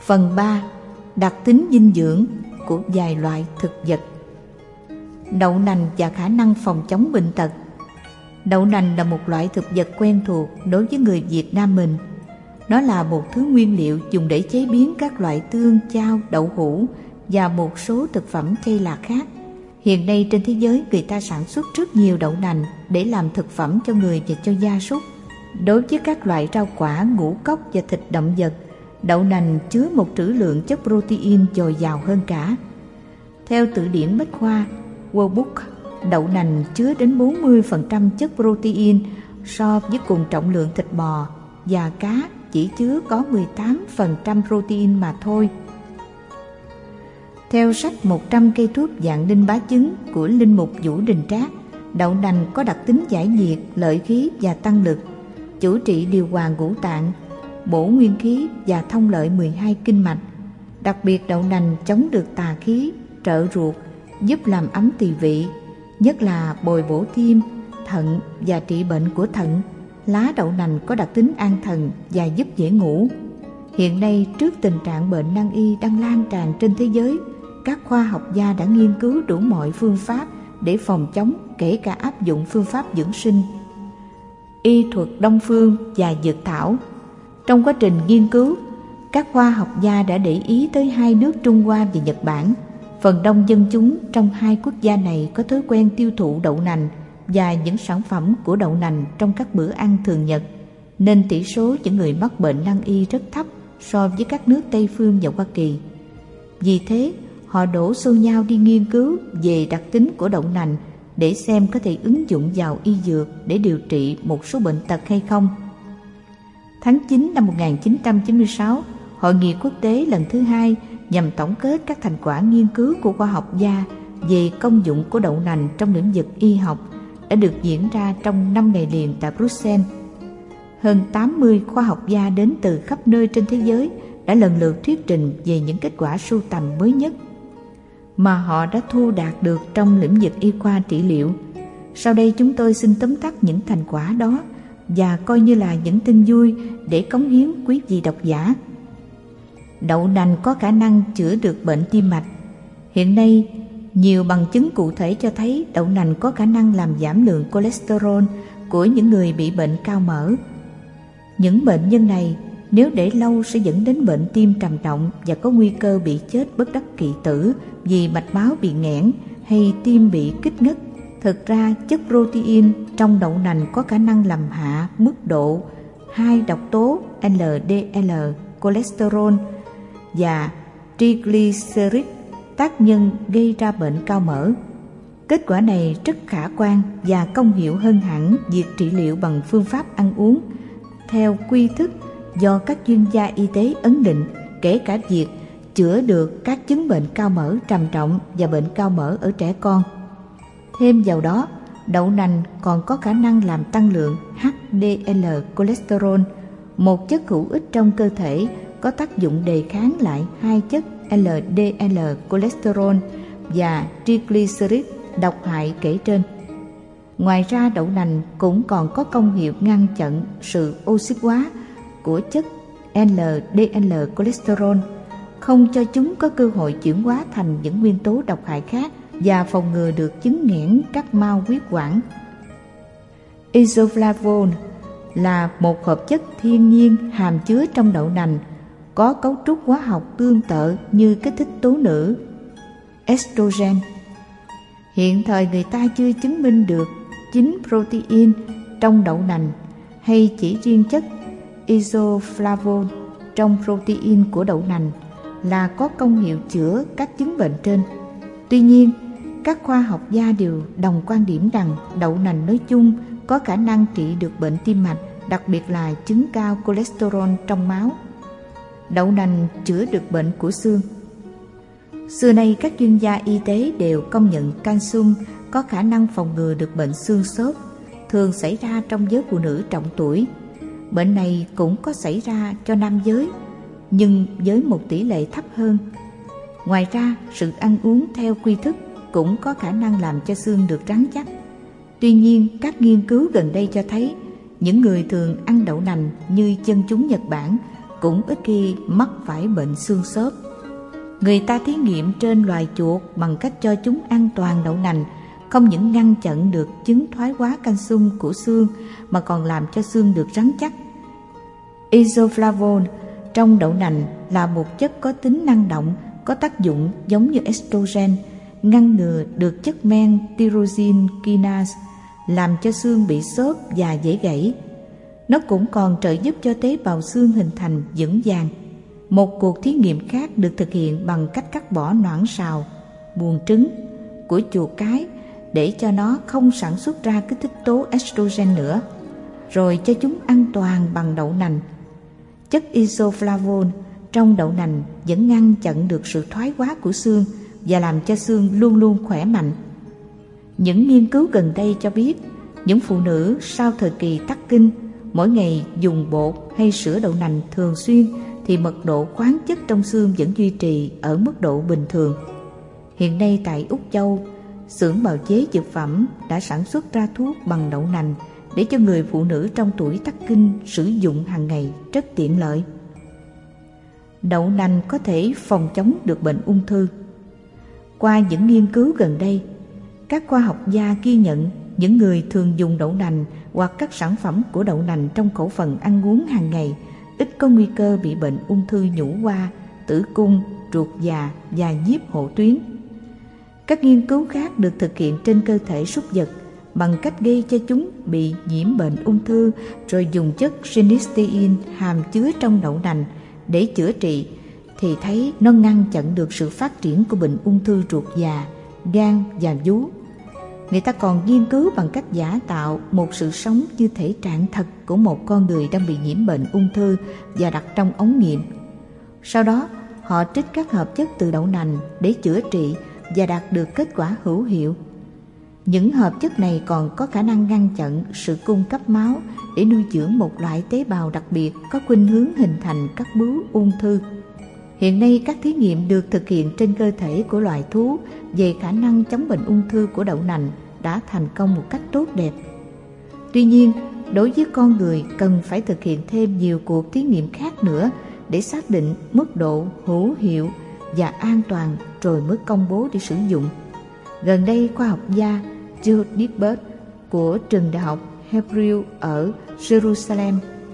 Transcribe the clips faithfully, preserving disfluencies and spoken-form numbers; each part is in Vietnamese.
Phần ba. Đặc tính dinh dưỡng của vài loại thực vật. Đậu nành và khả năng phòng chống bệnh tật. Đậu nành là một loại thực vật quen thuộc đối với người Việt Nam mình. Nó là một thứ nguyên liệu dùng để chế biến các loại tương, chao, đậu hũ và một số thực phẩm chay lạ khác. Hiện nay trên thế giới người ta sản xuất rất nhiều đậu nành để làm thực phẩm cho người và cho gia súc. Đối với các loại rau quả, ngũ cốc và thịt động vật, đậu nành chứa một trữ lượng chất protein dồi dào hơn cả. Theo từ điển Bách khoa World Book, đậu nành chứa đến bốn mươi phần trăm chất protein so với cùng trọng lượng thịt bò, và cá chỉ chứa có mười tám phần trăm protein mà thôi. Theo sách một trăm cây thuốc dạng đinh bá chứng của Linh Mục Vũ Đình Trác, đậu nành có đặc tính giải nhiệt, lợi khí và tăng lực, chủ trị điều hòa ngũ tạng, bổ nguyên khí và thông lợi mười hai kinh mạch. Đặc biệt đậu nành chống được tà khí, trợ ruột, giúp làm ấm tỳ vị, nhất là bồi bổ tim, thận và trị bệnh của thận. Lá đậu nành có đặc tính an thần và giúp dễ ngủ. Hiện nay, trước tình trạng bệnh nan y đang lan tràn trên thế giới, các khoa học gia đã nghiên cứu đủ mọi phương pháp để phòng chống, kể cả áp dụng phương pháp dưỡng sinh, y thuật đông phương và dược thảo. Trong quá trình nghiên cứu, các khoa học gia đã để ý tới hai nước Trung Hoa và Nhật Bản. Phần đông dân chúng trong hai quốc gia này có thói quen tiêu thụ đậu nành và những sản phẩm của đậu nành trong các bữa ăn thường nhật, nên tỷ số những người mắc bệnh nan y rất thấp so với các nước Tây phương và Hoa Kỳ. Vì thế, họ đổ xô nhau đi nghiên cứu về đặc tính của đậu nành để xem có thể ứng dụng vào y dược để điều trị một số bệnh tật hay không. Tháng chín năm một nghìn chín trăm chín mươi sáu, Hội nghị quốc tế lần thứ hai nhằm tổng kết các thành quả nghiên cứu của khoa học gia về công dụng của đậu nành trong lĩnh vực y học đã được diễn ra trong năm ngày liền tại Bruxelles. Hơn tám mươi khoa học gia đến từ khắp nơi trên thế giới đã lần lượt thuyết trình về những kết quả sưu tầm mới nhất mà họ đã thu đạt được trong lĩnh vực y khoa trị liệu. Sau đây chúng tôi xin tóm tắt những thành quả đó và coi như là những tin vui để cống hiến quý vị độc giả. Đậu nành có khả năng chữa được bệnh tim mạch. Hiện nay, nhiều bằng chứng cụ thể cho thấy đậu nành có khả năng làm giảm lượng cholesterol của những người bị bệnh cao mỡ. Những bệnh nhân này nếu để lâu sẽ dẫn đến bệnh tim trầm trọng và có nguy cơ bị chết bất đắc kỳ tử vì mạch máu bị nghẽn hay tim bị kích ngất. Thực ra, chất protein trong đậu nành có khả năng làm hạ mức độ hai độc tố L D L, cholesterol và triglycerid, tác nhân gây ra bệnh cao mỡ. Kết quả này rất khả quan và công hiệu hơn hẳn việc trị liệu bằng phương pháp ăn uống theo quy thức do các chuyên gia y tế ấn định, kể cả việc chữa được các chứng bệnh cao mỡ trầm trọng và bệnh cao mỡ ở trẻ con. Thêm vào đó, đậu nành còn có khả năng làm tăng lượng H D L cholesterol, một chất hữu ích trong cơ thể có tác dụng đề kháng lại hai chất L D L cholesterol và triglycerid độc hại kể trên. Ngoài ra, đậu nành cũng còn có công hiệu ngăn chặn sự oxy hóa của chất L D L cholesterol, không cho chúng có cơ hội chuyển hóa thành những nguyên tố độc hại khác và phòng ngừa được chứng nghẽn các mao huyết quản. Isoflavone là một hợp chất thiên nhiên hàm chứa trong đậu nành, có cấu trúc hóa học tương tự như kích thích tố nữ estrogen. Hiện thời người ta chưa chứng minh được chính protein trong đậu nành hay chỉ riêng chất isoflavone trong protein của đậu nành là có công hiệu chữa các chứng bệnh trên. Tuy nhiên, các khoa học gia đều đồng quan điểm rằng đậu nành nói chung có khả năng trị được bệnh tim mạch, đặc biệt là chứng cao cholesterol trong máu. Đậu nành chữa được bệnh của xương. Xưa nay các chuyên gia y tế đều công nhận canxi có khả năng phòng ngừa được bệnh xương xốp, thường xảy ra trong giới phụ nữ trọng tuổi. Bệnh này cũng có xảy ra cho nam giới, nhưng với một tỷ lệ thấp hơn. Ngoài ra, sự ăn uống theo quy thức cũng có khả năng làm cho xương được rắn chắc. Tuy nhiên, các nghiên cứu gần đây cho thấy những người thường ăn đậu nành như dân chúng Nhật Bản cũng ít khi mắc phải bệnh xương xốp. Người ta thí nghiệm trên loài chuột bằng cách cho chúng ăn toàn đậu nành, không những ngăn chặn được chứng thoái hóa calcium của xương mà còn làm cho xương được rắn chắc. Isoflavone trong đậu nành là một chất có tính năng động, có tác dụng giống như estrogen, ngăn ngừa được chất men tyrosine kinase, làm cho xương bị xốp và dễ gãy. Nó cũng còn trợ giúp cho tế bào xương hình thành vững vàng. Một cuộc thí nghiệm khác được thực hiện bằng cách cắt bỏ noãn sào, buồng trứng của chuột cái để cho nó không sản xuất ra kích thích tố estrogen nữa, rồi cho chúng ăn toàn bằng đậu nành. Chất isoflavone trong đậu nành vẫn ngăn chặn được sự thoái hóa của xương và làm cho xương luôn luôn khỏe mạnh. Những nghiên cứu gần đây cho biết những phụ nữ sau thời kỳ tắc kinh mỗi ngày dùng bột hay sữa đậu nành thường xuyên thì mật độ khoáng chất trong xương vẫn duy trì ở mức độ bình thường. Hiện nay tại Úc Châu, xưởng bào chế dược phẩm đã sản xuất ra thuốc bằng đậu nành để cho người phụ nữ trong tuổi tắc kinh sử dụng hàng ngày rất tiện lợi. Đậu nành có thể phòng chống được bệnh ung thư. Qua những nghiên cứu gần đây, các khoa học gia ghi nhận những người thường dùng đậu nành hoặc các sản phẩm của đậu nành trong khẩu phần ăn uống hàng ngày ít có nguy cơ bị bệnh ung thư nhũ hoa, tử cung, ruột già và nhiếp hộ tuyến. Các nghiên cứu khác được thực hiện trên cơ thể súc vật bằng cách gây cho chúng bị nhiễm bệnh ung thư rồi dùng chất genistein hàm chứa trong đậu nành để chữa trị thì thấy nó ngăn chặn được sự phát triển của bệnh ung thư ruột già, gan và vú. Người ta còn nghiên cứu bằng cách giả tạo một sự sống như thể trạng thật của một con người đang bị nhiễm bệnh ung thư và đặt trong ống nghiệm. Sau đó, họ trích các hợp chất từ đậu nành để chữa trị và đạt được kết quả hữu hiệu. Những hợp chất này còn có khả năng ngăn chặn sự cung cấp máu để nuôi dưỡng một loại tế bào đặc biệt có khuynh hướng hình thành các bướu ung thư. Hiện nay các thí nghiệm được thực hiện trên cơ thể của loài thú về khả năng chống bệnh ung thư của đậu nành đã thành công một cách tốt đẹp. Tuy nhiên, đối với con người cần phải thực hiện thêm nhiều cuộc thí nghiệm khác nữa để xác định mức độ hữu hiệu và an toàn rồi mới công bố để sử dụng. Gần đây, khoa học gia Joe Dibbert của trường đại học Hebrew ở Jerusalem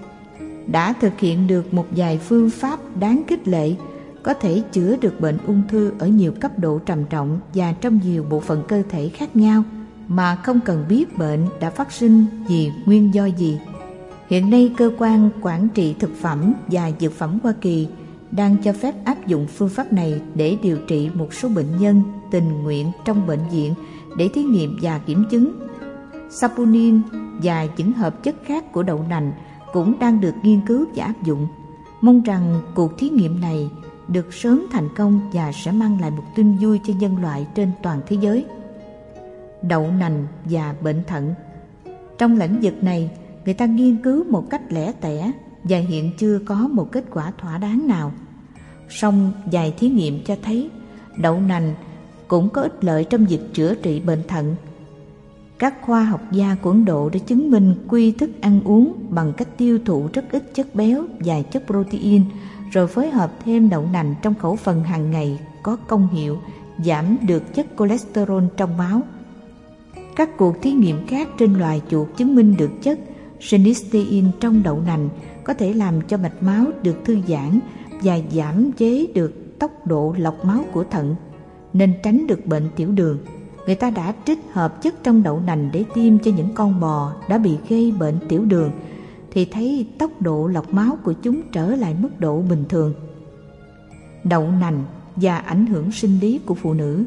đã thực hiện được một vài phương pháp đáng khích lệ có thể chữa được bệnh ung thư ở nhiều cấp độ trầm trọng và trong nhiều bộ phận cơ thể khác nhau mà không cần biết bệnh đã phát sinh vì nguyên do gì. Hiện nay, cơ quan quản trị thực phẩm và dược phẩm Hoa Kỳ đang cho phép áp dụng phương pháp này để điều trị một số bệnh nhân tình nguyện trong bệnh viện để thí nghiệm và kiểm chứng. Saponin và những hợp chất khác của đậu nành cũng đang được nghiên cứu và áp dụng. Mong rằng cuộc thí nghiệm này được sớm thành công và sẽ mang lại một tin vui cho nhân loại trên toàn thế giới. Đậu nành và bệnh thận. Trong lĩnh vực này, người ta nghiên cứu một cách lẻ tẻ và hiện chưa có một kết quả thỏa đáng nào. Song vài thí nghiệm cho thấy đậu nành cũng có ích lợi trong việc chữa trị bệnh thận. Các khoa học gia của Ấn Độ đã chứng minh quy thức ăn uống bằng cách tiêu thụ rất ít chất béo và chất protein, rồi phối hợp thêm đậu nành trong khẩu phần hàng ngày có công hiệu giảm được chất cholesterol trong máu. Các cuộc thí nghiệm khác trên loài chuột chứng minh được chất genistein trong đậu nành có thể làm cho mạch máu được thư giãn và giảm chế được tốc độ lọc máu của thận, nên tránh được bệnh tiểu đường. Người ta đã trích hợp chất trong đậu nành để tiêm cho những con bò đã bị gây bệnh tiểu đường, thì thấy tốc độ lọc máu của chúng trở lại mức độ bình thường. Đậu nành và ảnh hưởng sinh lý của phụ nữ.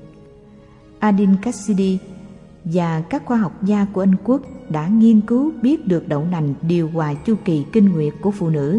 Adin Cassidy và các khoa học gia của Anh Quốc đã nghiên cứu biết được đậu nành điều hòa chu kỳ kinh nguyệt của phụ nữ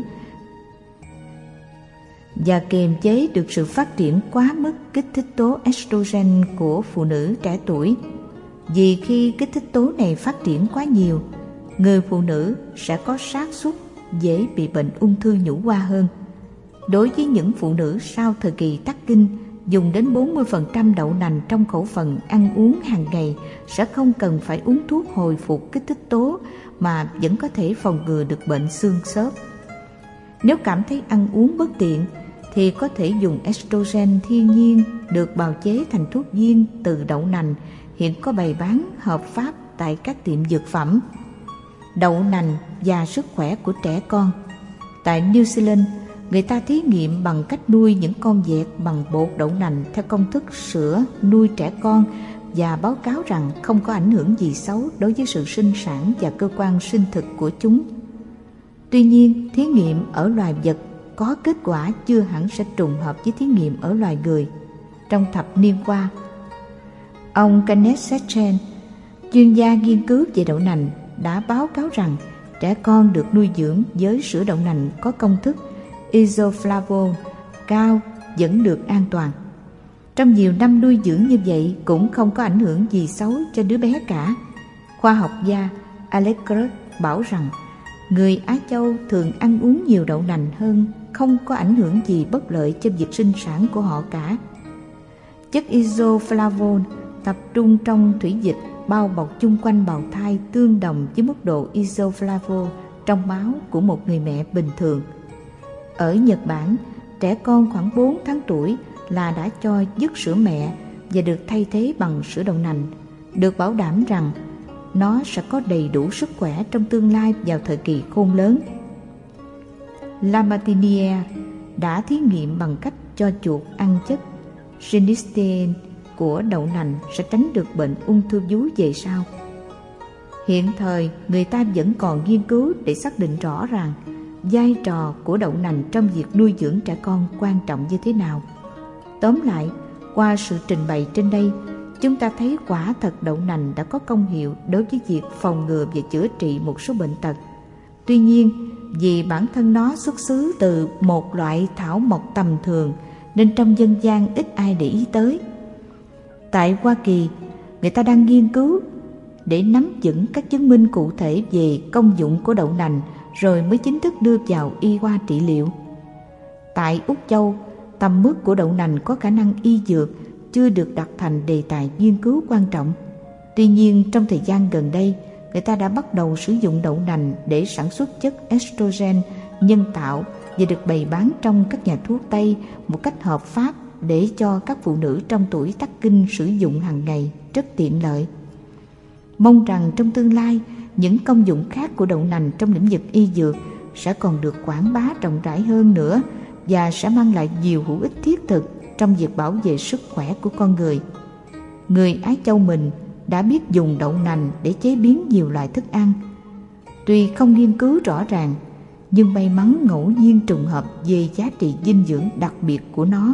và kiềm chế được sự phát triển quá mức kích thích tố estrogen của phụ nữ trẻ tuổi. Vì khi kích thích tố này phát triển quá nhiều, người phụ nữ sẽ có xác suất dễ bị bệnh ung thư nhũ hoa hơn. Đối với những phụ nữ sau thời kỳ tắc kinh, dùng đến bốn mươi phần trăm đậu nành trong khẩu phần ăn uống hàng ngày sẽ không cần phải uống thuốc hồi phục kích thích tố mà vẫn có thể phòng ngừa được bệnh xương xốp. Nếu cảm thấy ăn uống bất tiện thì có thể dùng estrogen thiên nhiên được bào chế thành thuốc viên từ đậu nành, hiện có bày bán hợp pháp tại các tiệm dược phẩm. Đậu nành và sức khỏe của trẻ con. Tại New Zealand, người ta thí nghiệm bằng cách nuôi những con vẹt bằng bột đậu nành theo công thức sữa nuôi trẻ con và báo cáo rằng không có ảnh hưởng gì xấu đối với sự sinh sản và cơ quan sinh thực của chúng. Tuy nhiên, thí nghiệm ở loài vật có kết quả chưa hẳn sẽ trùng hợp với thí nghiệm ở loài người. Trong thập niên qua, ông Kenneth Setchen, chuyên gia nghiên cứu về đậu nành, đã báo cáo rằng trẻ con được nuôi dưỡng với sữa đậu nành có công thức isoflavone cao vẫn được an toàn. Trong nhiều năm nuôi dưỡng như vậy cũng không có ảnh hưởng gì xấu cho đứa bé cả. Khoa học gia Alex Krug bảo rằng người Á Châu thường ăn uống nhiều đậu nành hơn không có ảnh hưởng gì bất lợi cho việc sinh sản của họ cả. Chất isoflavone tập trung trong thủy dịch bao bọc chung quanh bào thai tương đồng với mức độ isoflavone trong máu của một người mẹ bình thường. Ở Nhật Bản, trẻ con khoảng bốn tháng tuổi là đã cho dứt sữa mẹ và được thay thế bằng sữa đậu nành, được bảo đảm rằng nó sẽ có đầy đủ sức khỏe trong tương lai vào thời kỳ khôn lớn. Lamartine đã thí nghiệm bằng cách cho chuột ăn chất genistein của đậu nành sẽ tránh được bệnh ung thư vú về sau. Hiện thời, người ta vẫn còn nghiên cứu để xác định rõ ràng vai trò của đậu nành trong việc nuôi dưỡng trẻ con quan trọng như thế nào. Tóm lại, qua sự trình bày trên đây, chúng ta thấy quả thật đậu nành đã có công hiệu đối với việc phòng ngừa và chữa trị một số bệnh tật. Tuy nhiên, vì bản thân nó xuất xứ từ một loại thảo mộc tầm thường, nên trong dân gian ít ai để ý tới. Tại Hoa Kỳ, người ta đang nghiên cứu để nắm vững các chứng minh cụ thể về công dụng của đậu nành rồi mới chính thức đưa vào y khoa trị liệu. Tại Úc Châu, tầm mức của đậu nành có khả năng y dược chưa được đặt thành đề tài nghiên cứu quan trọng. Tuy nhiên, trong thời gian gần đây, người ta đã bắt đầu sử dụng đậu nành để sản xuất chất estrogen nhân tạo và được bày bán trong các nhà thuốc Tây một cách hợp pháp để cho các phụ nữ trong tuổi tắc kinh sử dụng hàng ngày, rất tiện lợi. Mong rằng trong tương lai, những công dụng khác của đậu nành trong lĩnh vực y dược sẽ còn được quảng bá rộng rãi hơn nữa và sẽ mang lại nhiều hữu ích thiết thực trong việc bảo vệ sức khỏe của con người. Người Ái Châu mình đã biết dùng đậu nành để chế biến nhiều loại thức ăn. Tuy không nghiên cứu rõ ràng, nhưng may mắn ngẫu nhiên trùng hợp về giá trị dinh dưỡng đặc biệt của nó.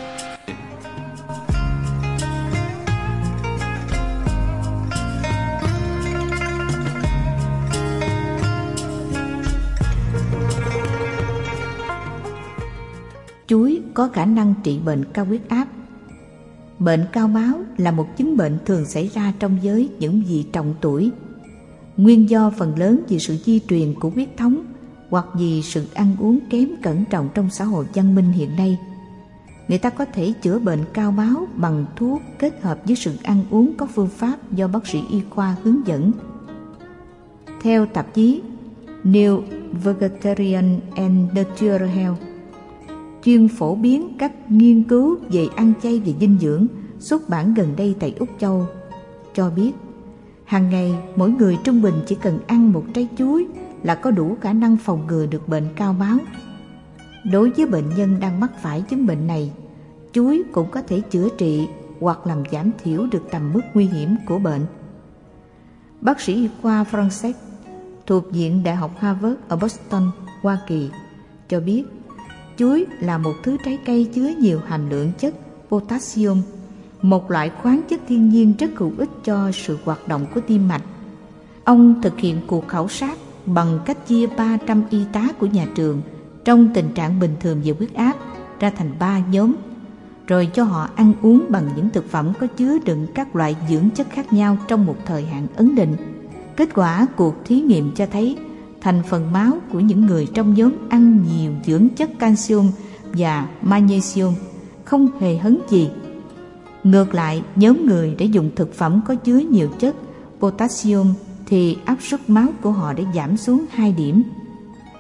Chuối có khả năng trị bệnh cao huyết áp. Bệnh cao máu là một chứng bệnh thường xảy ra trong giới những vị trọng tuổi. Nguyên do phần lớn vì sự di truyền của huyết thống hoặc vì sự ăn uống kém cẩn trọng trong xã hội văn minh hiện nay. Người ta có thể chữa bệnh cao máu bằng thuốc kết hợp với sự ăn uống có phương pháp do bác sĩ y khoa hướng dẫn. Theo tạp chí New Vegetarian and Natural Health, chuyên phổ biến các nghiên cứu về ăn chay và dinh dưỡng xuất bản gần đây tại Úc Châu, cho biết hàng ngày mỗi người trung bình chỉ cần ăn một trái chuối là có đủ khả năng phòng ngừa được bệnh cao máu. Đối với bệnh nhân đang mắc phải chứng bệnh này, chuối cũng có thể chữa trị hoặc làm giảm thiểu được tầm mức nguy hiểm của bệnh. Bác sĩ y khoa Francis thuộc Viện Đại học Harvard ở Boston, Hoa Kỳ, cho biết chuối là một thứ trái cây chứa nhiều hàm lượng chất potassium, một loại khoáng chất thiên nhiên rất hữu ích cho sự hoạt động của tim mạch. Ông thực hiện cuộc khảo sát bằng cách chia ba trăm y tá của nhà trường trong tình trạng bình thường về huyết áp ra thành ba nhóm, rồi cho họ ăn uống bằng những thực phẩm có chứa đựng các loại dưỡng chất khác nhau trong một thời hạn ấn định. Kết quả cuộc thí nghiệm cho thấy thành phần máu của những người trong nhóm ăn nhiều dưỡng chất calcium và magnesium không hề hấn gì. Ngược lại, nhóm người đã dùng thực phẩm có chứa nhiều chất potassium thì áp suất máu của họ đã giảm xuống hai điểm.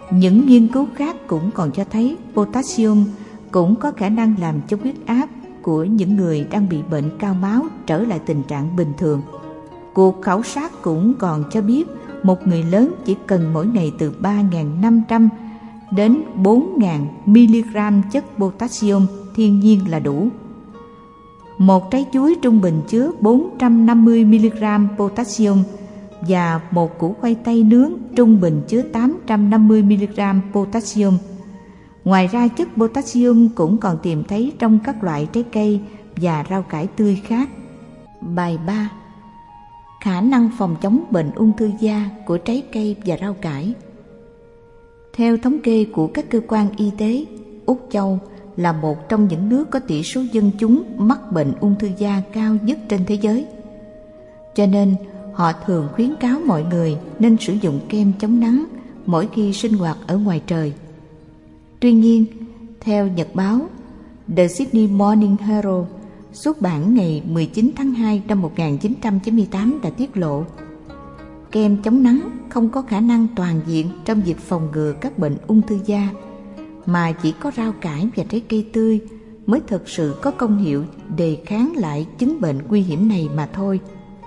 Những nghiên cứu khác cũng còn cho thấy potassium cũng có khả năng làm cho huyết áp của những người đang bị bệnh cao máu trở lại tình trạng bình thường. Cuộc khảo sát cũng còn cho biết một người lớn chỉ cần mỗi ngày từ ba nghìn năm trăm đến bốn nghìn mi-li-gam chất potassium thiên nhiên là đủ. Một trái chuối trung bình chứa bốn trăm năm mươi mi-li-gam potassium và một củ khoai tây nướng trung bình chứa tám trăm năm mươi mi-li-gam potassium. Ngoài ra, chất potassium cũng còn tìm thấy trong các loại trái cây và rau cải tươi khác. Bài ba. Khả năng phòng chống bệnh ung thư da của trái cây và rau cải. Theo thống kê của các cơ quan y tế, Úc Châu là một trong những nước có tỷ số dân chúng mắc bệnh ung thư da cao nhất trên thế giới. Cho nên, họ thường khuyến cáo mọi người nên sử dụng kem chống nắng mỗi khi sinh hoạt ở ngoài trời. Tuy nhiên, theo nhật báo The Sydney Morning Herald xuất bản ngày mười chín tháng hai năm một nghìn chín trăm chín mươi tám đã tiết lộ, kem chống nắng không có khả năng toàn diện trong việc phòng ngừa các bệnh ung thư da, mà chỉ có rau cải và trái cây tươi mới thực sự có công hiệu đề kháng lại chứng bệnh nguy hiểm này mà thôi.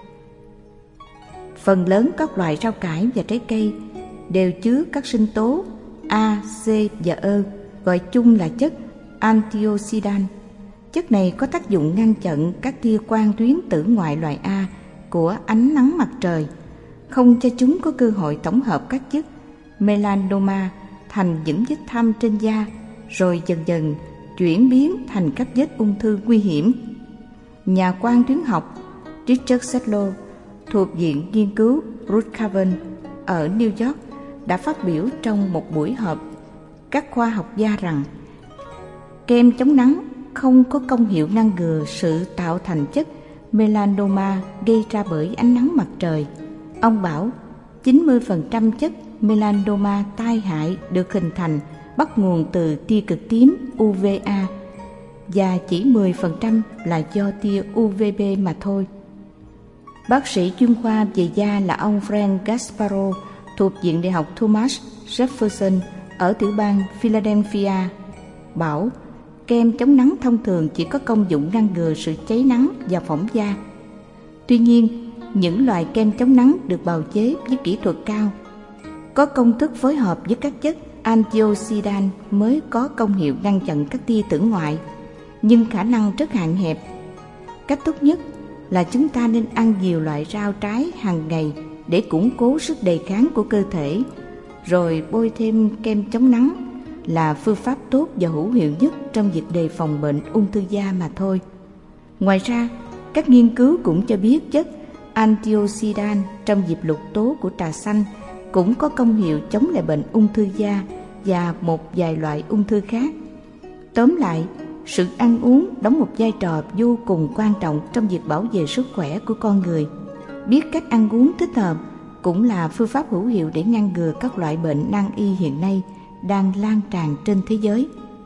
Phần lớn các loại rau cải và trái cây đều chứa các sinh tố A, C và E, gọi chung là chất antioxidant. Chất này có tác dụng ngăn chặn các tia quang tuyến tử ngoại loại A của ánh nắng mặt trời, không cho chúng có cơ hội tổng hợp các chất melanoma thành những vết thâm trên da, rồi dần dần chuyển biến thành các vết ung thư nguy hiểm. Nhà quang tuyến học Richard Sedlow thuộc Viện Nghiên cứu Brookhaven ở New York đã phát biểu trong một buổi họp các khoa học gia rằng kem chống nắng không có công hiệu ngăn ngừa sự tạo thành chất melanoma gây ra bởi ánh nắng mặt trời. Ông bảo chín mươi phần trăm chất melanoma tai hại được hình thành bắt nguồn từ tia cực tím u vê a và chỉ mười phần trăm là do tia u vê bê mà thôi. Bác sĩ chuyên khoa về da là ông Frank Gasparo thuộc Viện Đại học Thomas Jefferson ở tiểu bang Philadelphia bảo kem chống nắng thông thường chỉ có công dụng ngăn ngừa sự cháy nắng và phỏng da. Tuy nhiên, những loại kem chống nắng được bào chế với kỹ thuật cao, có công thức phối hợp với các chất antioxidant mới có công hiệu ngăn chặn các tia tử ngoại, nhưng khả năng rất hạn hẹp. Cách tốt nhất là chúng ta nên ăn nhiều loại rau trái hàng ngày để củng cố sức đề kháng của cơ thể, rồi bôi thêm kem chống nắng là phương pháp tốt và hữu hiệu nhất trong việc đề phòng bệnh ung thư da mà thôi. Ngoài ra, các nghiên cứu cũng cho biết chất antioxidant trong diệp lục tố của trà xanh cũng có công hiệu chống lại bệnh ung thư da và một vài loại ung thư khác. Tóm lại, sự ăn uống đóng một vai trò vô cùng quan trọng trong việc bảo vệ sức khỏe của con người. Biết cách ăn uống thích hợp cũng là phương pháp hữu hiệu để ngăn ngừa các loại bệnh nan y hiện nay đang lan tràn trên thế giới.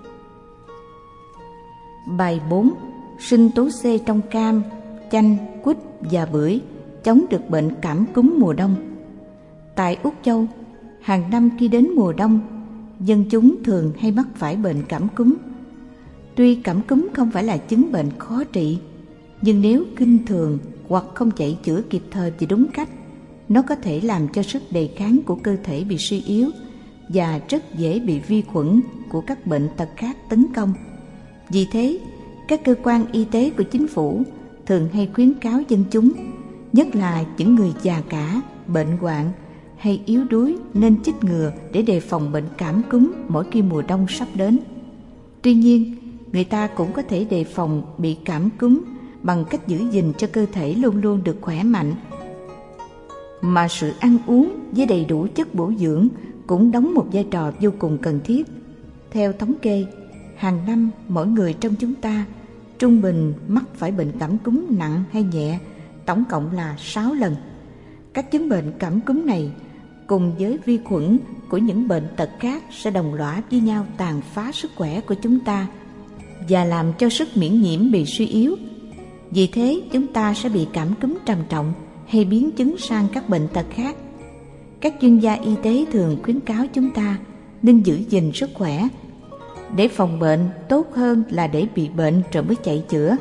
Bài bốn. Sinh tố C trong cam, chanh, quýt và bưởi chống được bệnh cảm cúm mùa đông. Tại Úc Châu, hàng năm khi đến mùa đông, dân chúng thường hay mắc phải bệnh cảm cúm. Tuy cảm cúm không phải là chứng bệnh khó trị, nhưng nếu kinh thường hoặc không chạy chữa kịp thời và đúng cách, nó có thể làm cho sức đề kháng của cơ thể bị suy yếu và rất dễ bị vi khuẩn của các bệnh tật khác tấn công. Vì thế, các cơ quan y tế của chính phủ thường hay khuyến cáo dân chúng, nhất là những người già cả, bệnh hoạn hay yếu đuối nên chích ngừa để đề phòng bệnh cảm cúm mỗi khi mùa đông sắp đến. Tuy nhiên, người ta cũng có thể đề phòng bị cảm cúm bằng cách giữ gìn cho cơ thể luôn luôn được khỏe mạnh. Mà sự ăn uống với đầy đủ chất bổ dưỡng cũng đóng một vai trò vô cùng cần thiết. Theo thống kê, hàng năm mỗi người trong chúng ta trung bình mắc phải bệnh cảm cúm nặng hay nhẹ tổng cộng là sáu lần. Các chứng bệnh cảm cúm này cùng với vi khuẩn của những bệnh tật khác sẽ đồng lõa với nhau tàn phá sức khỏe của chúng ta và làm cho sức miễn nhiễm bị suy yếu. Vì thế chúng ta sẽ bị cảm cúm trầm trọng hay biến chứng sang các bệnh tật khác. Các chuyên gia y tế thường khuyến cáo chúng ta nên giữ gìn sức khỏe. Để phòng bệnh tốt hơn là để bị bệnh rồi mới chạy chữa.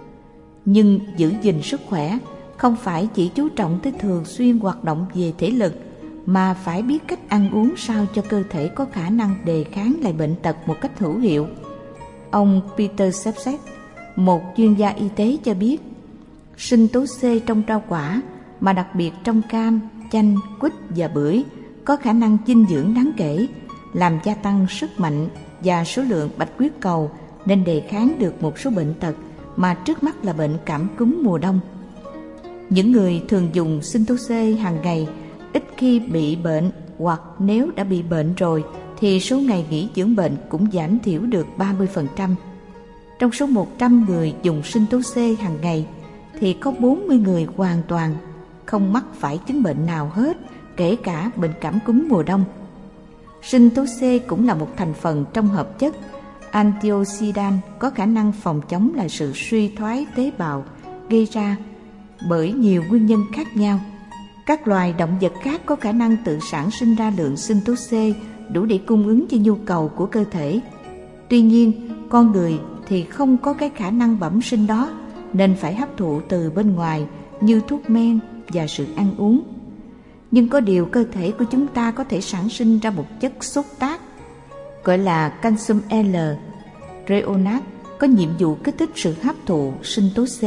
Nhưng giữ gìn sức khỏe không phải chỉ chú trọng tới thường xuyên hoạt động về thể lực, mà phải biết cách ăn uống sao cho cơ thể có khả năng đề kháng lại bệnh tật một cách hữu hiệu. Ông Peter Sepset, một chuyên gia y tế cho biết, sinh tố C trong rau quả, mà đặc biệt trong cam, chanh, quýt và bưởi, có khả năng dinh dưỡng đáng kể, làm gia tăng sức mạnh và số lượng bạch huyết cầu, nên đề kháng được một số bệnh tật mà trước mắt là bệnh cảm cúm mùa đông. Những người thường dùng sinh tố C hàng ngày ít khi bị bệnh, hoặc nếu đã bị bệnh rồi thì số ngày nghỉ dưỡng bệnh cũng giảm thiểu được ba mươi phần trăm. Trong số một trăm người dùng sinh tố C hàng ngày thì có bốn mươi người hoàn toàn không mắc phải chứng bệnh nào hết, kể cả bệnh cảm cúm mùa đông. Sinh tố C cũng là một thành phần trong hợp chất antioxidant có khả năng phòng chống lại sự suy thoái tế bào gây ra bởi nhiều nguyên nhân khác nhau. Các loài động vật khác có khả năng tự sản sinh ra lượng sinh tố C đủ để cung ứng cho nhu cầu của cơ thể. Tuy nhiên, con người thì không có cái khả năng bẩm sinh đó, nên phải hấp thụ từ bên ngoài như thuốc men và sự ăn uống. Nhưng có điều cơ thể của chúng ta có thể sản sinh ra một chất xúc tác gọi là calcium L. Reonat có nhiệm vụ kích thích sự hấp thụ sinh tố C.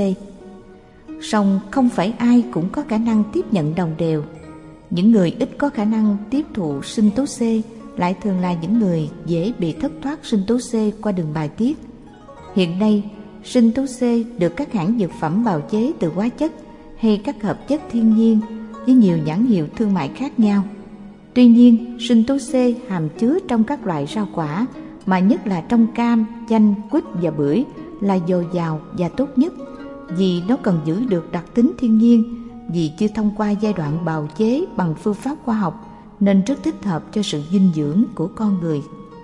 Song không phải ai cũng có khả năng tiếp nhận đồng đều. Những người ít có khả năng tiếp thụ sinh tố C lại thường là những người dễ bị thất thoát sinh tố C qua đường bài tiết. Hiện nay, sinh tố C được các hãng dược phẩm bào chế từ hóa chất hay các hợp chất thiên nhiên với nhiều nhãn hiệu thương mại khác nhau. Tuy nhiên, sinh tố C hàm chứa trong các loại rau quả, mà nhất là trong cam, chanh, quýt và bưởi là dồi dào và tốt nhất, vì nó cần giữ được đặc tính thiên nhiên, vì chưa thông qua giai đoạn bào chế bằng phương pháp khoa học, nên rất thích hợp cho sự dinh dưỡng của con người.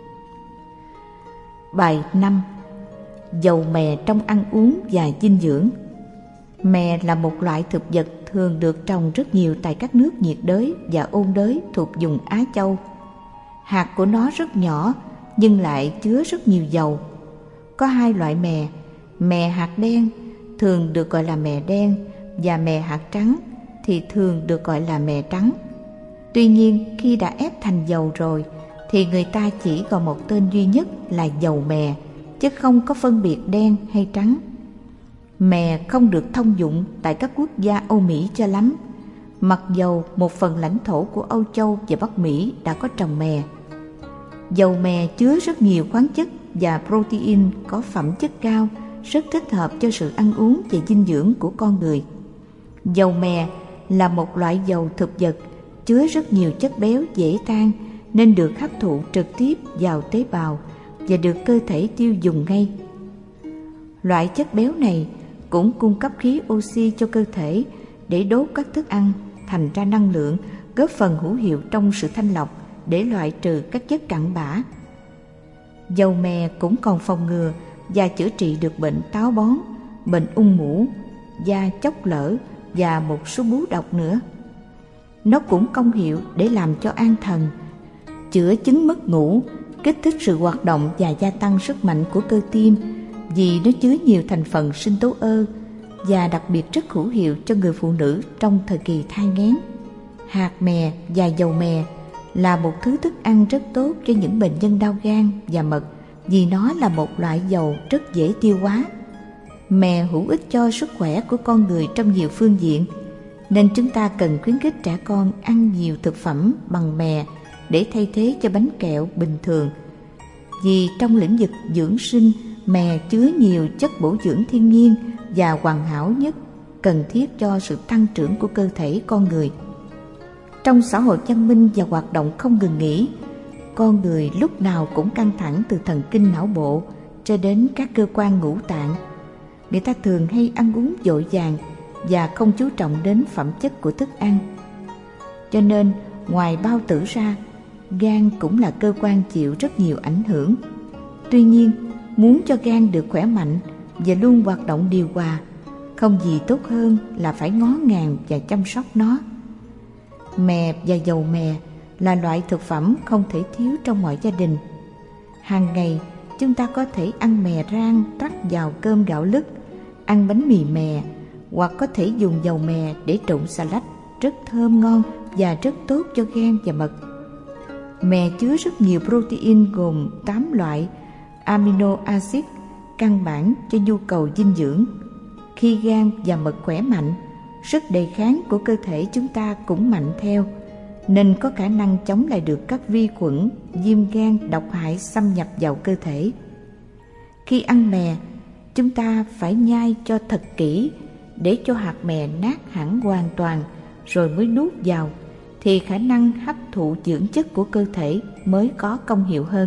Bài năm. Dầu mè trong ăn uống và dinh dưỡng. Mè là một loại thực vật thường được trồng rất nhiều tại các nước nhiệt đới và ôn đới thuộc vùng Á Châu. Hạt của nó rất nhỏ nhưng lại chứa rất nhiều dầu. Có hai loại mè, mè hạt đen thường được gọi là mè đen, và mè hạt trắng thì thường được gọi là mè trắng. Tuy nhiên, khi đã ép thành dầu rồi thì người ta chỉ gọi một tên duy nhất là dầu mè, chứ không có phân biệt đen hay trắng. Mè không được thông dụng tại các quốc gia Âu Mỹ cho lắm, mặc dầu một phần lãnh thổ của Âu Châu và Bắc Mỹ đã có trồng mè. Dầu mè chứa rất nhiều khoáng chất và protein có phẩm chất cao, rất thích hợp cho sự ăn uống và dinh dưỡng của con người. Dầu mè là một loại dầu thực vật chứa rất nhiều chất béo dễ tan, nên được hấp thụ trực tiếp vào tế bào và được cơ thể tiêu dùng ngay. Loại chất béo này cũng cung cấp khí oxy cho cơ thể để đốt các thức ăn thành ra năng lượng, góp phần hữu hiệu trong sự thanh lọc để loại trừ các chất cặn bã. Dầu mè cũng còn phòng ngừa và chữa trị được bệnh táo bón, bệnh ung mũ, da chóc lở và một số bú độc nữa. Nó cũng công hiệu để làm cho an thần, chữa chứng mất ngủ, kích thích sự hoạt động và gia tăng sức mạnh của cơ tim, vì nó chứa nhiều thành phần sinh tố ơ và đặc biệt rất hữu hiệu cho người phụ nữ trong thời kỳ thai nghén. Hạt mè và dầu mè là một thứ thức ăn rất tốt cho những bệnh nhân đau gan và mật, vì nó là một loại dầu rất dễ tiêu hóa. Mè hữu ích cho sức khỏe của con người trong nhiều phương diện, nên chúng ta cần khuyến khích trẻ con ăn nhiều thực phẩm bằng mè để thay thế cho bánh kẹo bình thường. Vì trong lĩnh vực dưỡng sinh, mè chứa nhiều chất bổ dưỡng thiên nhiên và hoàn hảo nhất, cần thiết cho sự tăng trưởng của cơ thể con người. Trong xã hội văn minh và hoạt động không ngừng nghỉ, con người lúc nào cũng căng thẳng từ thần kinh não bộ cho đến các cơ quan ngũ tạng. Người ta thường hay ăn uống vội vàng và không chú trọng đến phẩm chất của thức ăn. Cho nên, ngoài bao tử ra, gan cũng là cơ quan chịu rất nhiều ảnh hưởng. Tuy nhiên, muốn cho gan được khỏe mạnh và luôn hoạt động điều hòa, không gì tốt hơn là phải ngó ngàng và chăm sóc nó. Mè và dầu mè là loại thực phẩm không thể thiếu trong mọi gia đình. Hàng ngày, chúng ta có thể ăn mè rang rắc vào cơm gạo lứt, ăn bánh mì mè, hoặc có thể dùng dầu mè để trộn salad, rất thơm ngon và rất tốt cho gan và mật. Mè chứa rất nhiều protein gồm tám loại amino acid căn bản cho nhu cầu dinh dưỡng. Khi gan và mật khỏe mạnh, sức đề kháng của cơ thể chúng ta cũng mạnh theo, nên có khả năng chống lại được các vi khuẩn, viêm gan độc hại xâm nhập vào cơ thể. Khi ăn mè, chúng ta phải nhai cho thật kỹ để cho hạt mè nát hẳn hoàn toàn rồi mới nuốt vào, thì khả năng hấp thụ dưỡng chất của cơ thể mới có công hiệu hơn.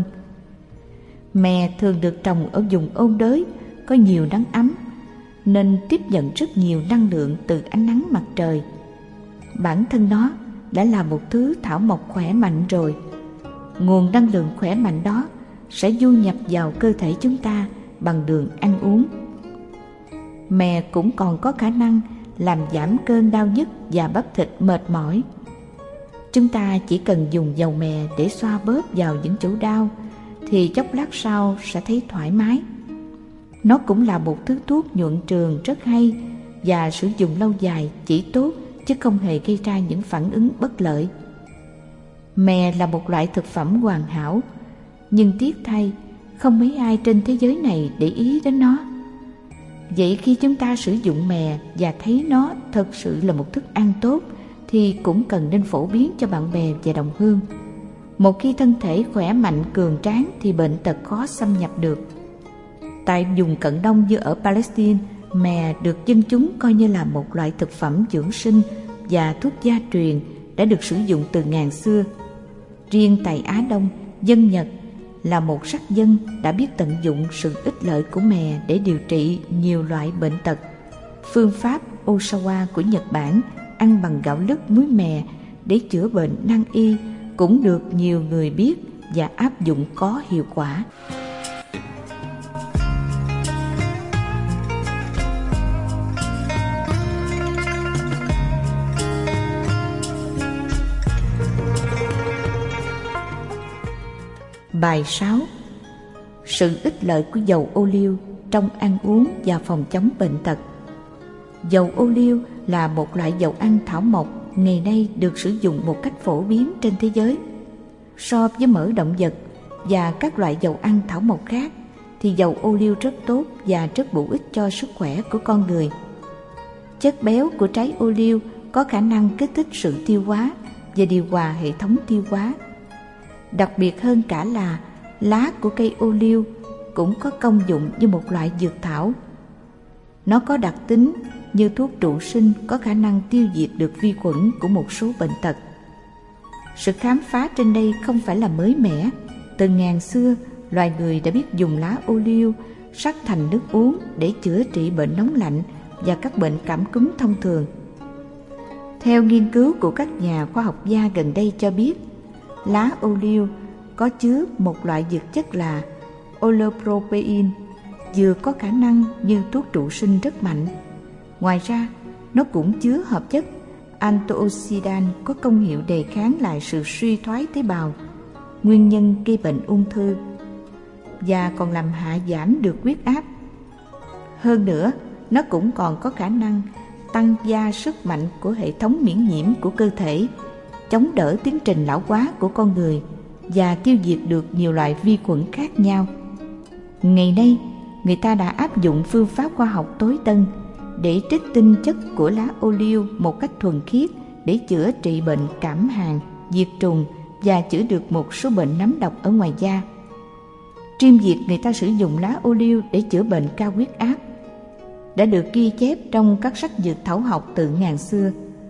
Mè thường được trồng ở vùng ôn đới, có nhiều nắng ấm, nên tiếp nhận rất nhiều năng lượng từ ánh nắng mặt trời. Bản thân nó đã là một thứ thảo mộc khỏe mạnh rồi. Nguồn năng lượng khỏe mạnh đó sẽ du nhập vào cơ thể chúng ta bằng đường ăn uống. Mè cũng còn có khả năng làm giảm cơn đau nhức và bắp thịt mệt mỏi. Chúng ta chỉ cần dùng dầu mè để xoa bóp vào những chỗ đau, thì chốc lát sau sẽ thấy thoải mái. Nó cũng là một thứ thuốc nhuận trường rất hay, và sử dụng lâu dài chỉ tốt chứ không hề gây ra những phản ứng bất lợi. Mè là một loại thực phẩm hoàn hảo, nhưng tiếc thay, không mấy ai trên thế giới này để ý đến nó. Vậy khi chúng ta sử dụng mè và thấy nó thật sự là một thức ăn tốt, thì cũng cần nên phổ biến cho bạn bè và đồng hương. Một khi thân thể khỏe mạnh cường tráng thì bệnh tật khó xâm nhập được. Tại vùng Cận Đông như ở Palestine, mè được dân chúng coi như là một loại thực phẩm dưỡng sinh và thuốc gia truyền đã được sử dụng từ ngàn xưa. Riêng tại Á Đông, dân Nhật là một sắc dân đã biết tận dụng sự ích lợi của mè để điều trị nhiều loại bệnh tật. Phương pháp Osawa của Nhật Bản ăn bằng gạo lứt muối mè để chữa bệnh nan y cũng được nhiều người biết và áp dụng có hiệu quả. Bài sáu. Sự ích lợi của dầu ô liu trong ăn uống và phòng chống bệnh tật. Dầu ô liu là một loại dầu ăn thảo mộc ngày nay được sử dụng một cách phổ biến trên thế giới. So với mỡ động vật và các loại dầu ăn thảo mộc khác, thì dầu ô liu rất tốt và rất bổ ích cho sức khỏe của con người. Chất béo của trái ô liu có khả năng kích thích sự tiêu hóa và điều hòa hệ thống tiêu hóa. Đặc biệt hơn cả là lá của cây ô liu cũng có công dụng như một loại dược thảo. Nó có đặc tính như thuốc trụ sinh, có khả năng tiêu diệt được vi khuẩn của một số bệnh tật. Sự khám phá trên đây không phải là mới mẻ. Từ ngàn xưa, loài người đã biết dùng lá ô liu sắc thành nước uống để chữa trị bệnh nóng lạnh và các bệnh cảm cúm thông thường. Theo nghiên cứu của các nhà khoa học gia gần đây cho biết, lá ô liu có chứa một loại dược chất là oleuropein, vừa có khả năng như thuốc trụ sinh rất mạnh. Ngoài ra, nó cũng chứa hợp chất antioxidant có công hiệu đề kháng lại sự suy thoái tế bào, nguyên nhân gây bệnh ung thư, và còn làm hạ giảm được huyết áp. Hơn nữa, nó cũng còn có khả năng tăng gia sức mạnh của hệ thống miễn nhiễm của cơ thể, chống đỡ tiến trình lão hóa của con người và tiêu diệt được nhiều loại vi khuẩn khác nhau. Ngày nay, người ta đã áp dụng phương pháp khoa học tối tân để trích tinh chất của lá ô liu một cách thuần khiết để chữa trị bệnh cảm hàn, diệt trùng và chữa được một số bệnh nấm độc ở ngoài da. Riêng việc người ta sử dụng lá ô liu để chữa bệnh cao huyết áp đã được ghi chép trong các sách dược thảo học từ ngàn xưa.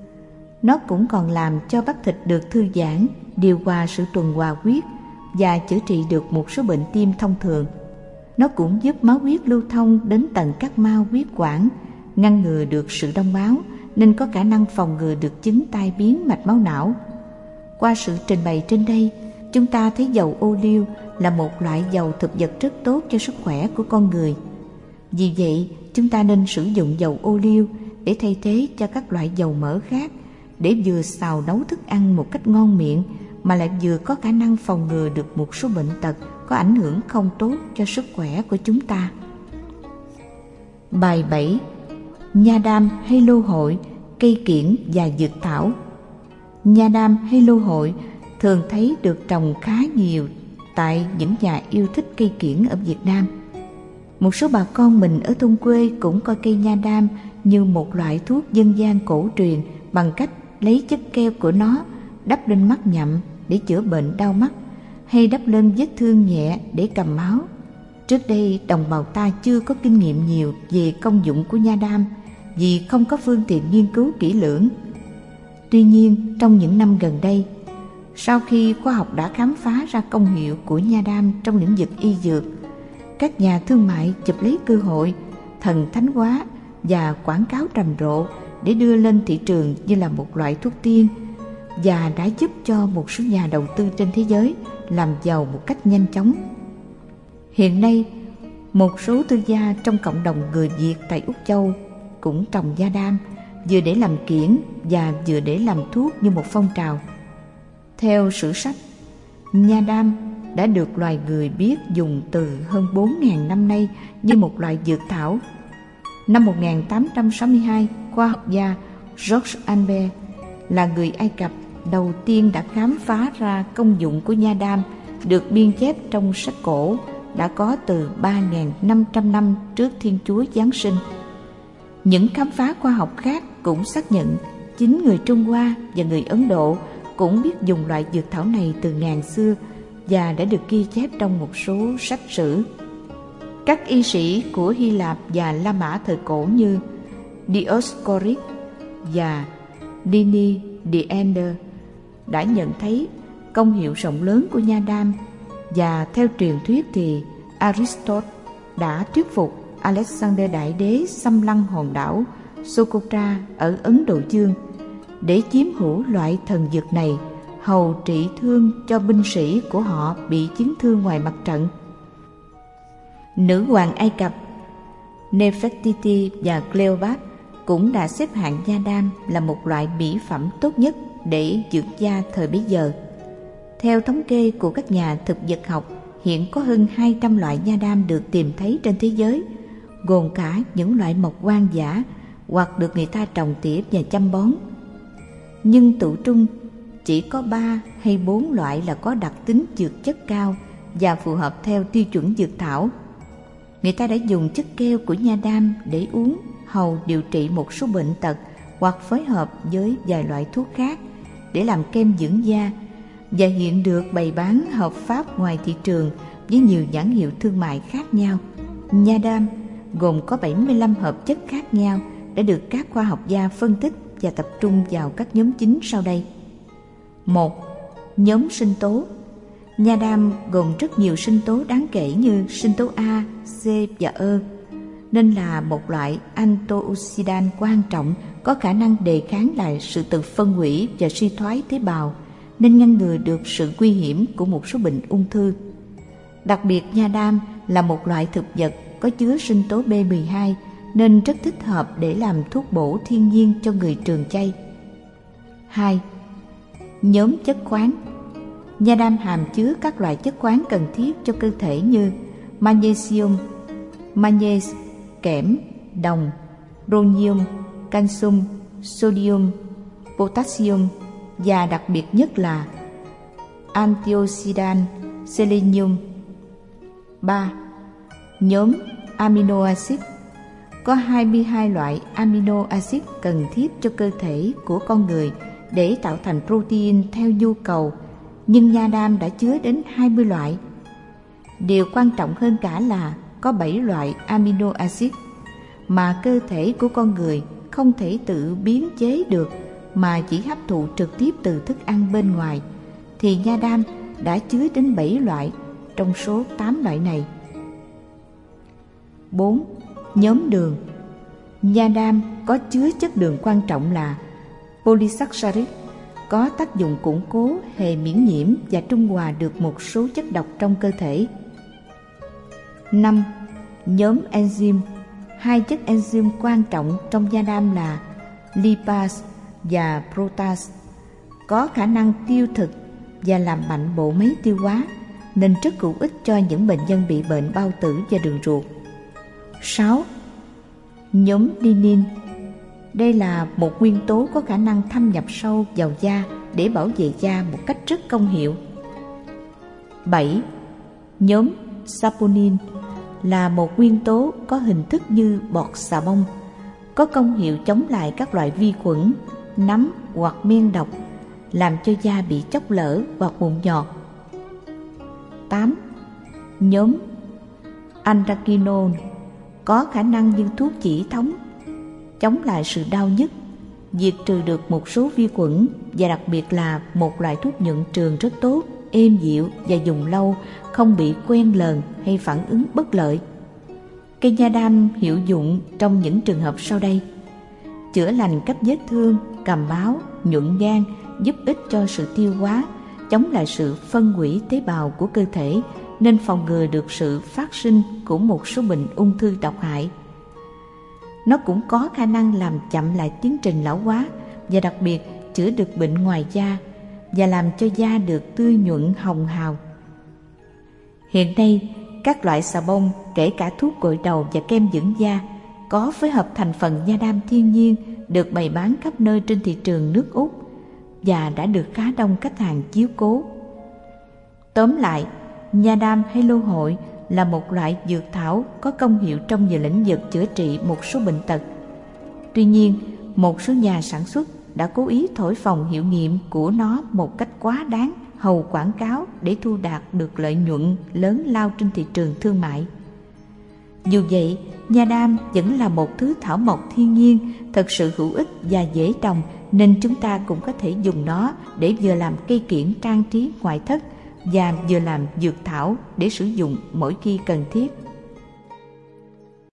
Nó cũng còn làm cho bắp thịt được thư giãn, điều hòa sự tuần hoàn huyết và chữa trị được một số bệnh tim thông thường. Nó cũng giúp máu huyết lưu thông đến tận các mao huyết quản, ngăn ngừa được sự đông máu, nên có khả năng phòng ngừa được chứng tai biến mạch máu não. Qua sự trình bày trên đây, chúng ta thấy dầu ô liu là một loại dầu thực vật rất tốt cho sức khỏe của con người. Vì vậy, chúng ta nên sử dụng dầu ô liu để thay thế cho các loại dầu mỡ khác, để vừa xào nấu thức ăn một cách ngon miệng mà lại vừa có khả năng phòng ngừa được một số bệnh tật có ảnh hưởng không tốt cho sức khỏe của chúng ta. Bài bảy. Nha đam hay lô hội, cây kiểng và dược thảo. Nha đam hay lô hội thường thấy được trồng khá nhiều tại những nhà yêu thích cây kiểng ở Việt Nam. Một số bà con mình ở thôn quê cũng coi cây nha đam như một loại thuốc dân gian cổ truyền bằng cách lấy chất keo của nó đắp lên mắt nhậm để chữa bệnh đau mắt, hay đắp lên vết thương nhẹ để cầm máu. Trước đây đồng bào ta chưa có kinh nghiệm nhiều về công dụng của nha đam vì không có phương tiện nghiên cứu kỹ lưỡng. Tuy nhiên, trong những năm gần đây, sau khi khoa học đã khám phá ra công hiệu của nha đam trong lĩnh vực y dược, các nhà thương mại chụp lấy cơ hội thần thánh hóa và quảng cáo rầm rộ để đưa lên thị trường như là một loại thuốc tiên, và đã giúp cho một số nhà đầu tư trên thế giới làm giàu một cách nhanh chóng. Hiện nay, một số tư gia trong cộng đồng người Việt tại Úc Châu cũng trồng nha đam, vừa để làm kiểng và vừa để làm thuốc như một phong trào. Theo sử sách, nha đam đã được loài người biết dùng từ hơn bốn nghìn năm nay như một loại dược thảo. Năm một nghìn tám trăm sáu mươi hai, khoa học gia George Albert là người Ai Cập đầu tiên đã khám phá ra công dụng của nha đam, được biên chép trong sách cổ đã có từ ba nghìn năm trăm năm trước Thiên Chúa Giáng sinh. Những khám phá khoa học khác cũng xác nhận chính người Trung Hoa và người Ấn Độ cũng biết dùng loại dược thảo này từ ngàn xưa và đã được ghi chép trong một số sách sử. Các y sĩ của Hy Lạp và La Mã thời cổ như Dioscorides và Pliny the Elder đã nhận thấy công hiệu rộng lớn của nha đam, và theo truyền thuyết thì Aristotle đã thuyết phục Alexander Đại Đế xâm lăng hòn đảo Socotra ở Ấn Độ Dương để chiếm hữu loại thần dược này, hầu trị thương cho binh sĩ của họ bị chấn thương ngoài mặt trận. Nữ hoàng Ai Cập Nefertiti và Cleopatra cũng đã xếp hạng nha đam là một loại mỹ phẩm tốt nhất để dưỡng da thời bấy giờ. Theo thống kê của các nhà thực vật học, hiện có hơn hai trăm loại nha đam được tìm thấy trên thế giới, gồm cả những loại mọc hoang dã hoặc được người ta trồng tỉa và chăm bón. Nhưng tụ trung chỉ có ba hay bốn loại là có đặc tính dược chất cao và phù hợp theo tiêu chuẩn dược thảo. Người ta đã dùng chất keo của nha đam để uống hầu điều trị một số bệnh tật hoặc phối hợp với vài loại thuốc khác để làm kem dưỡng da, và hiện được bày bán hợp pháp ngoài thị trường với nhiều nhãn hiệu thương mại khác nhau. Nha đam gồm có bảy mươi lăm hợp chất khác nhau đã được các khoa học gia phân tích và tập trung vào các nhóm chính sau đây. Một. Nhóm sinh tố. Nha đam gồm rất nhiều sinh tố đáng kể như sinh tố A, C và E, nên là một loại antioxidant quan trọng có khả năng đề kháng lại sự tự phân hủy và suy thoái tế bào, nên ngăn ngừa được sự nguy hiểm của một số bệnh ung thư. Đặc biệt, nha đam là một loại thực vật có chứa sinh tố B mười hai nên rất thích hợp để làm thuốc bổ thiên nhiên cho người trường chay. Hai. Nhóm chất khoáng. Nha đam hàm chứa các loại chất khoáng cần thiết cho cơ thể như magnesium, magnese, kẽm, đồng, rhodium, canxi, sodium, potassium và đặc biệt nhất là antioxidant selenium. Ba. Nhóm amino acid. Có hai mươi hai loại amino acid cần thiết cho cơ thể của con người để tạo thành protein theo nhu cầu, nhưng nha đam đã chứa đến hai mươi loại. Điều quan trọng hơn cả là có bảy loại amino acid mà cơ thể của con người không thể tự biến chế được mà chỉ hấp thụ trực tiếp từ thức ăn bên ngoài, thì nha đam đã chứa đến bảy loại trong số tám loại này. Bốn. Nhóm đường. Nha đam có chứa chất đường quan trọng là polysaccharide, có tác dụng củng cố hệ miễn nhiễm và trung hòa được một số chất độc trong cơ thể. Năm. Nhóm enzyme. Hai chất enzyme quan trọng trong nha đam là lipase và protease, có khả năng tiêu thực và làm mạnh bộ máy tiêu hóa, nên rất hữu ích cho những bệnh nhân bị bệnh bao tử và đường ruột. sáu. Nhóm renin. Đây là một nguyên tố có khả năng thâm nhập sâu vào da để bảo vệ da một cách rất công hiệu. bảy. Nhóm saponin là một nguyên tố có hình thức như bọt xà bông, có công hiệu chống lại các loại vi khuẩn, nấm hoặc men độc, làm cho da bị chóc lở hoặc mụn nhọt. tám. Nhóm anthraquinone có khả năng như thuốc chỉ thống, chống lại sự đau nhức, diệt trừ được một số vi khuẩn và đặc biệt là một loại thuốc nhuận trường rất tốt, êm dịu và dùng lâu, không bị quen lờn hay phản ứng bất lợi. Cây nha đam hiệu dụng trong những trường hợp sau đây: chữa lành các vết thương, cầm máu, nhuận gan, giúp ích cho sự tiêu hóa, chống lại sự phân hủy tế bào của cơ thể, nên phòng ngừa được sự phát sinh của một số bệnh ung thư độc hại. Nó cũng có khả năng làm chậm lại tiến trình lão hóa và đặc biệt chữa được bệnh ngoài da và làm cho da được tươi nhuận hồng hào. Hiện nay, các loại xà bông, kể cả thuốc gội đầu và kem dưỡng da, có phối hợp thành phần nha đam thiên nhiên được bày bán khắp nơi trên thị trường nước Úc và đã được khá đông khách hàng chiếu cố. Tóm lại, nha đam hay lô hội là một loại dược thảo có công hiệu trong nhiều lĩnh vực chữa trị một số bệnh tật. Tuy nhiên, một số nhà sản xuất đã cố ý thổi phồng hiệu nghiệm của nó một cách quá đáng, hầu quảng cáo để thu đạt được lợi nhuận lớn lao trên thị trường thương mại. Dù vậy, nha đam vẫn là một thứ thảo mộc thiên nhiên thật sự hữu ích và dễ trồng, nên chúng ta cũng có thể dùng nó để vừa làm cây kiểng trang trí ngoại thất và vừa làm dược thảo để sử dụng mỗi khi cần thiết.